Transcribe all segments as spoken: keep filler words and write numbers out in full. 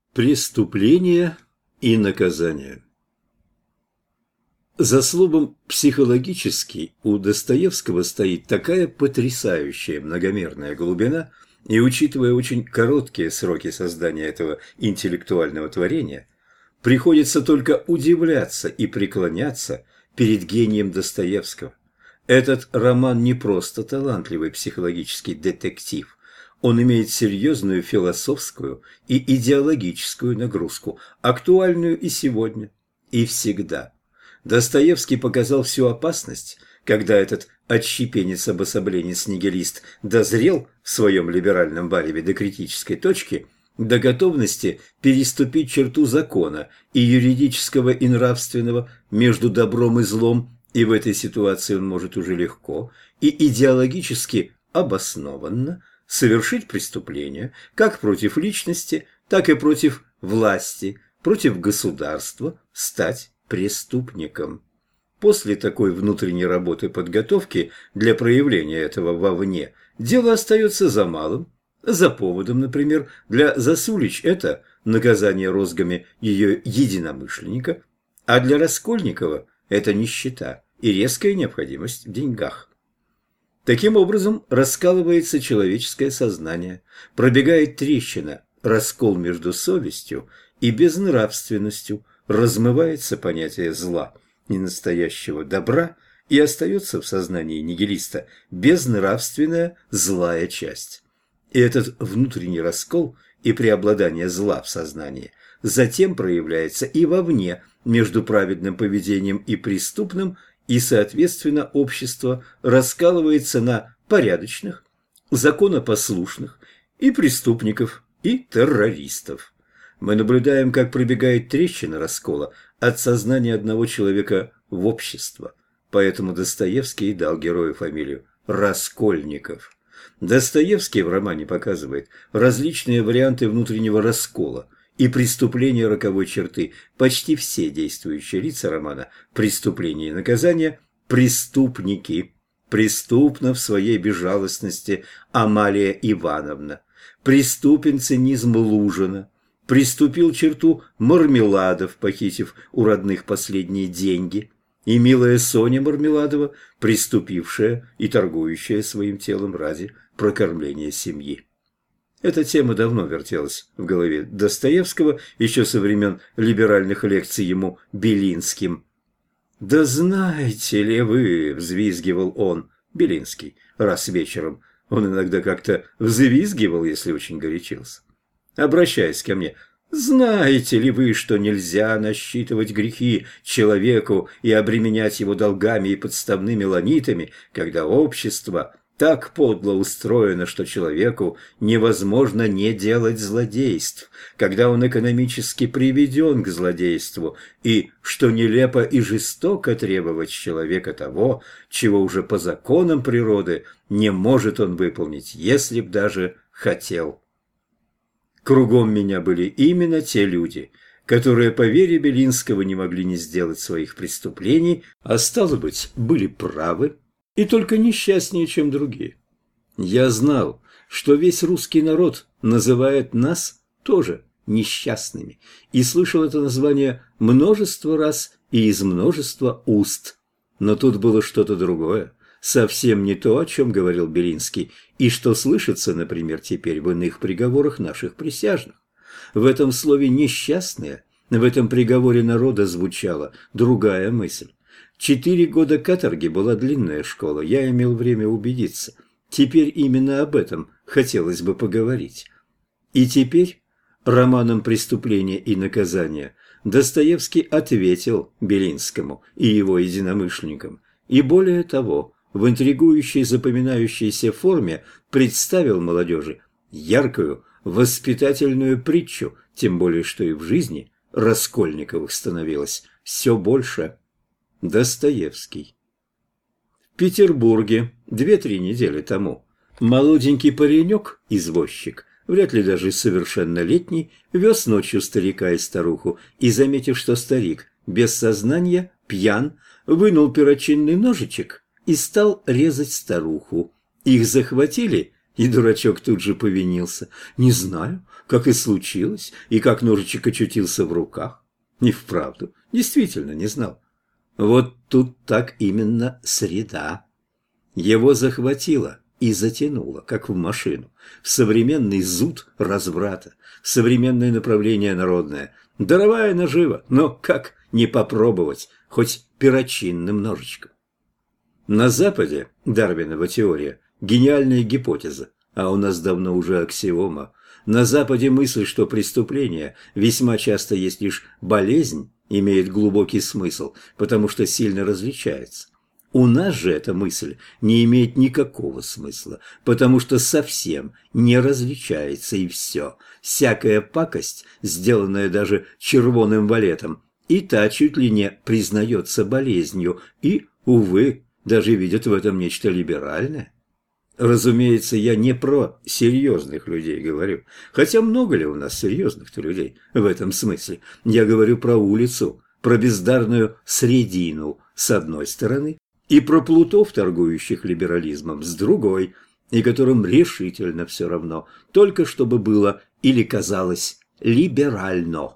Преступление и наказание. За словом «психологический» у Достоевского стоит такая потрясающая многомерная глубина, и, учитывая очень короткие сроки создания этого интеллектуального творения, приходится только удивляться и преклоняться перед гением Достоевского. Этот роман не просто талантливый психологический детектив. Он имеет серьезную философскую и идеологическую нагрузку, актуальную и сегодня, и всегда. Достоевский показал всю опасность, когда этот отщепенец-обособленец-нигилист дозрел в своем либеральном вареве до критической точки, до готовности переступить черту закона и юридического и нравственного между добром и злом, и в этой ситуации он может уже легко и идеологически обоснованно совершить преступление как против личности, так и против власти, против государства, стать преступником. После такой внутренней работы подготовки для проявления этого вовне дело остается за малым. За поводом, например, для Засулич это наказание розгами ее единомышленника, а для Раскольникова это нищета и резкая необходимость в деньгах. Таким образом, раскалывается человеческое сознание, пробегает трещина, раскол между совестью и безнравственностью, размывается понятие зла и настоящего добра, и остается в сознании нигилиста безнравственная злая часть. И этот внутренний раскол и преобладание зла в сознании затем проявляется и вовне между праведным поведением и преступным, и, соответственно, общество раскалывается на порядочных, законопослушных и преступников, и террористов. Мы наблюдаем, как пробегает трещина раскола от сознания одного человека в общество. Поэтому Достоевский и дал герою фамилию Раскольников. Достоевский в романе показывает различные варианты внутреннего раскола и преступления роковой черты. Почти все действующие лица романа «Преступление и наказание» – преступники. Преступна в своей безжалостности Амалия Ивановна. Преступен цинизм Лужина. Приступил черту Мармеладов, похитив у родных последние деньги. И милая Соня Мармеладова, приступившая и торгующая своим телом ради прокормления семьи. Эта тема давно вертелась в голове Достоевского, еще со времен либеральных лекций ему Белинским. «Да знаете ли вы», – взвизгивал он, Белинский, раз вечером, он иногда как-то взвизгивал, если очень горячился, обращаясь ко мне, «знаете ли вы, что нельзя насчитывать грехи человеку и обременять его долгами и подставными ланитами, когда общество так подло устроено, что человеку невозможно не делать злодейств, когда он экономически приведен к злодейству, и что нелепо и жестоко требовать с человека того, чего уже по законам природы не может он выполнить, если б даже хотел». Кругом меня были именно те люди, которые по вере Белинского не могли не сделать своих преступлений, а стало быть, были правы и только несчастнее, чем другие. Я знал, что весь русский народ называет нас тоже несчастными, и слышал это название множество раз и из множества уст. Но тут было что-то другое, совсем не то, о чем говорил Белинский, и что слышится, например, теперь в иных приговорах наших присяжных. В этом слове «несчастные», в этом приговоре народа звучала другая мысль. Четыре года каторги была длинная школа, я имел время убедиться. Теперь именно об этом хотелось бы поговорить. И теперь романом «Преступление и наказание» Достоевский ответил Белинскому и его единомышленникам, и более того, в интригующей запоминающейся форме представил молодежи яркую воспитательную притчу, тем более что и в жизни Раскольниковых становилось все больше. Достоевский. В Петербурге две-три недели тому молоденький паренек-извозчик, вряд ли даже совершеннолетний, вез ночью старика и старуху, и, заметив, что старик без сознания, пьян, вынул перочинный ножичек и стал резать старуху. Их захватили, и дурачок тут же повинился. «Не знаю, как и случилось, и как ножичек очутился в руках. И вправду, действительно не знал. Вот тут так именно среда. Его захватило и затянуло, как в машину, в современный зуд разврата, в современное направление народное. Даровая нажива, но как не попробовать, хоть перочинным ножичком? На Западе Дарвинова теория – гениальная гипотеза, а у нас давно уже аксиома. На Западе мысль, что преступление весьма часто есть лишь болезнь, имеет глубокий смысл, потому что сильно различается. У нас же эта мысль не имеет никакого смысла, потому что совсем не различается, и все. Всякая пакость, сделанная даже червоным валетом, и та чуть ли не признается болезнью, и, увы, даже видят в этом нечто либеральное. Разумеется, я не про серьезных людей говорю, хотя много ли у нас серьезных-то людей в этом смысле. Я говорю про улицу, про бездарную средину с одной стороны, и про плутов, торгующих либерализмом, с другой, и которым решительно все равно, только чтобы было или казалось либерально.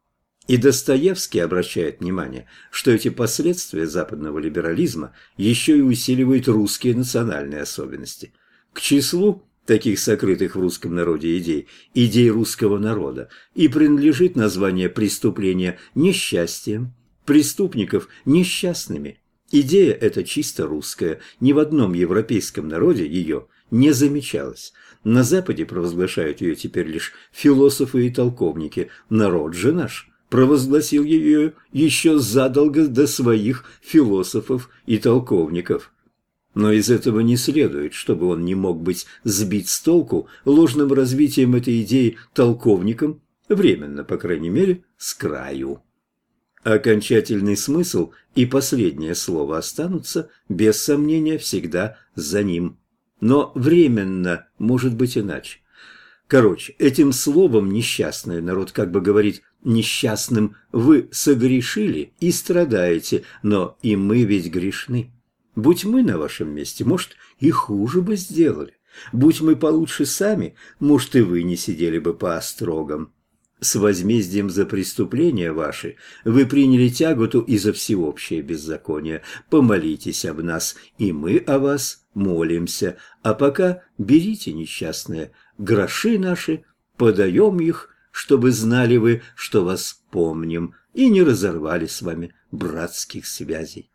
И Достоевский обращает внимание, что эти последствия западного либерализма еще и усиливают русские национальные особенности. К числу таких сокрытых в русском народе идей, идей русского народа, и принадлежит название преступления несчастьем, преступников несчастными. Идея эта чисто русская, ни в одном европейском народе ее не замечалось. На Западе провозглашают ее теперь лишь философы и толковники, народ же наш провозгласил ее еще задолго до своих философов и толковников. Но из этого не следует, чтобы он не мог быть сбит с толку ложным развитием этой идеи толковником, временно, по крайней мере, с краю. Окончательный смысл и последнее слово останутся, без сомнения, всегда за ним. Но временно может быть иначе. Короче, этим словом несчастный народ как бы говорит несчастным: вы согрешили и страдаете, но и мы ведь грешны. Будь мы на вашем месте, может, и хуже бы сделали. Будь мы получше сами, может, и вы не сидели бы по острогам. С возмездием за преступления ваши вы приняли тяготу и за всеобщее беззаконие. Помолитесь об нас, и мы о вас молимся. А пока берите, несчастные, гроши наши, подаем их, чтобы знали вы, что вас помним, и не разорвали с вами братских связей.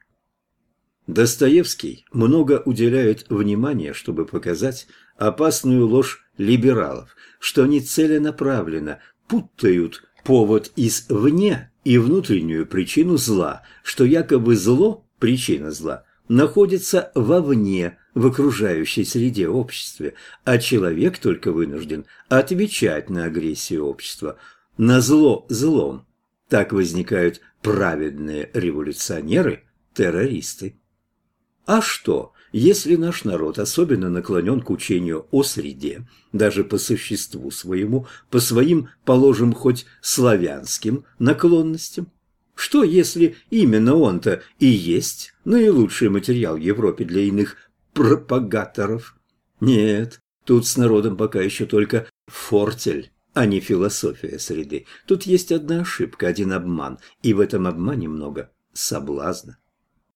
Достоевский много уделяет внимания, чтобы показать опасную ложь либералов, что они целенаправленно путают повод извне и внутреннюю причину зла, что якобы зло, причина зла, находится вовне, в окружающей среде общества, а человек только вынужден отвечать на агрессию общества, на зло злом. Так возникают праведные революционеры, террористы. А что, если наш народ особенно наклонен к учению о среде, даже по существу своему, по своим, положим, хоть славянским наклонностям? Что, если именно он-то и есть наилучший материал в Европе для иных пропагаторов? Нет, тут с народом пока еще только фортель, а не философия среды. Тут есть одна ошибка, один обман, и в этом обмане много соблазна.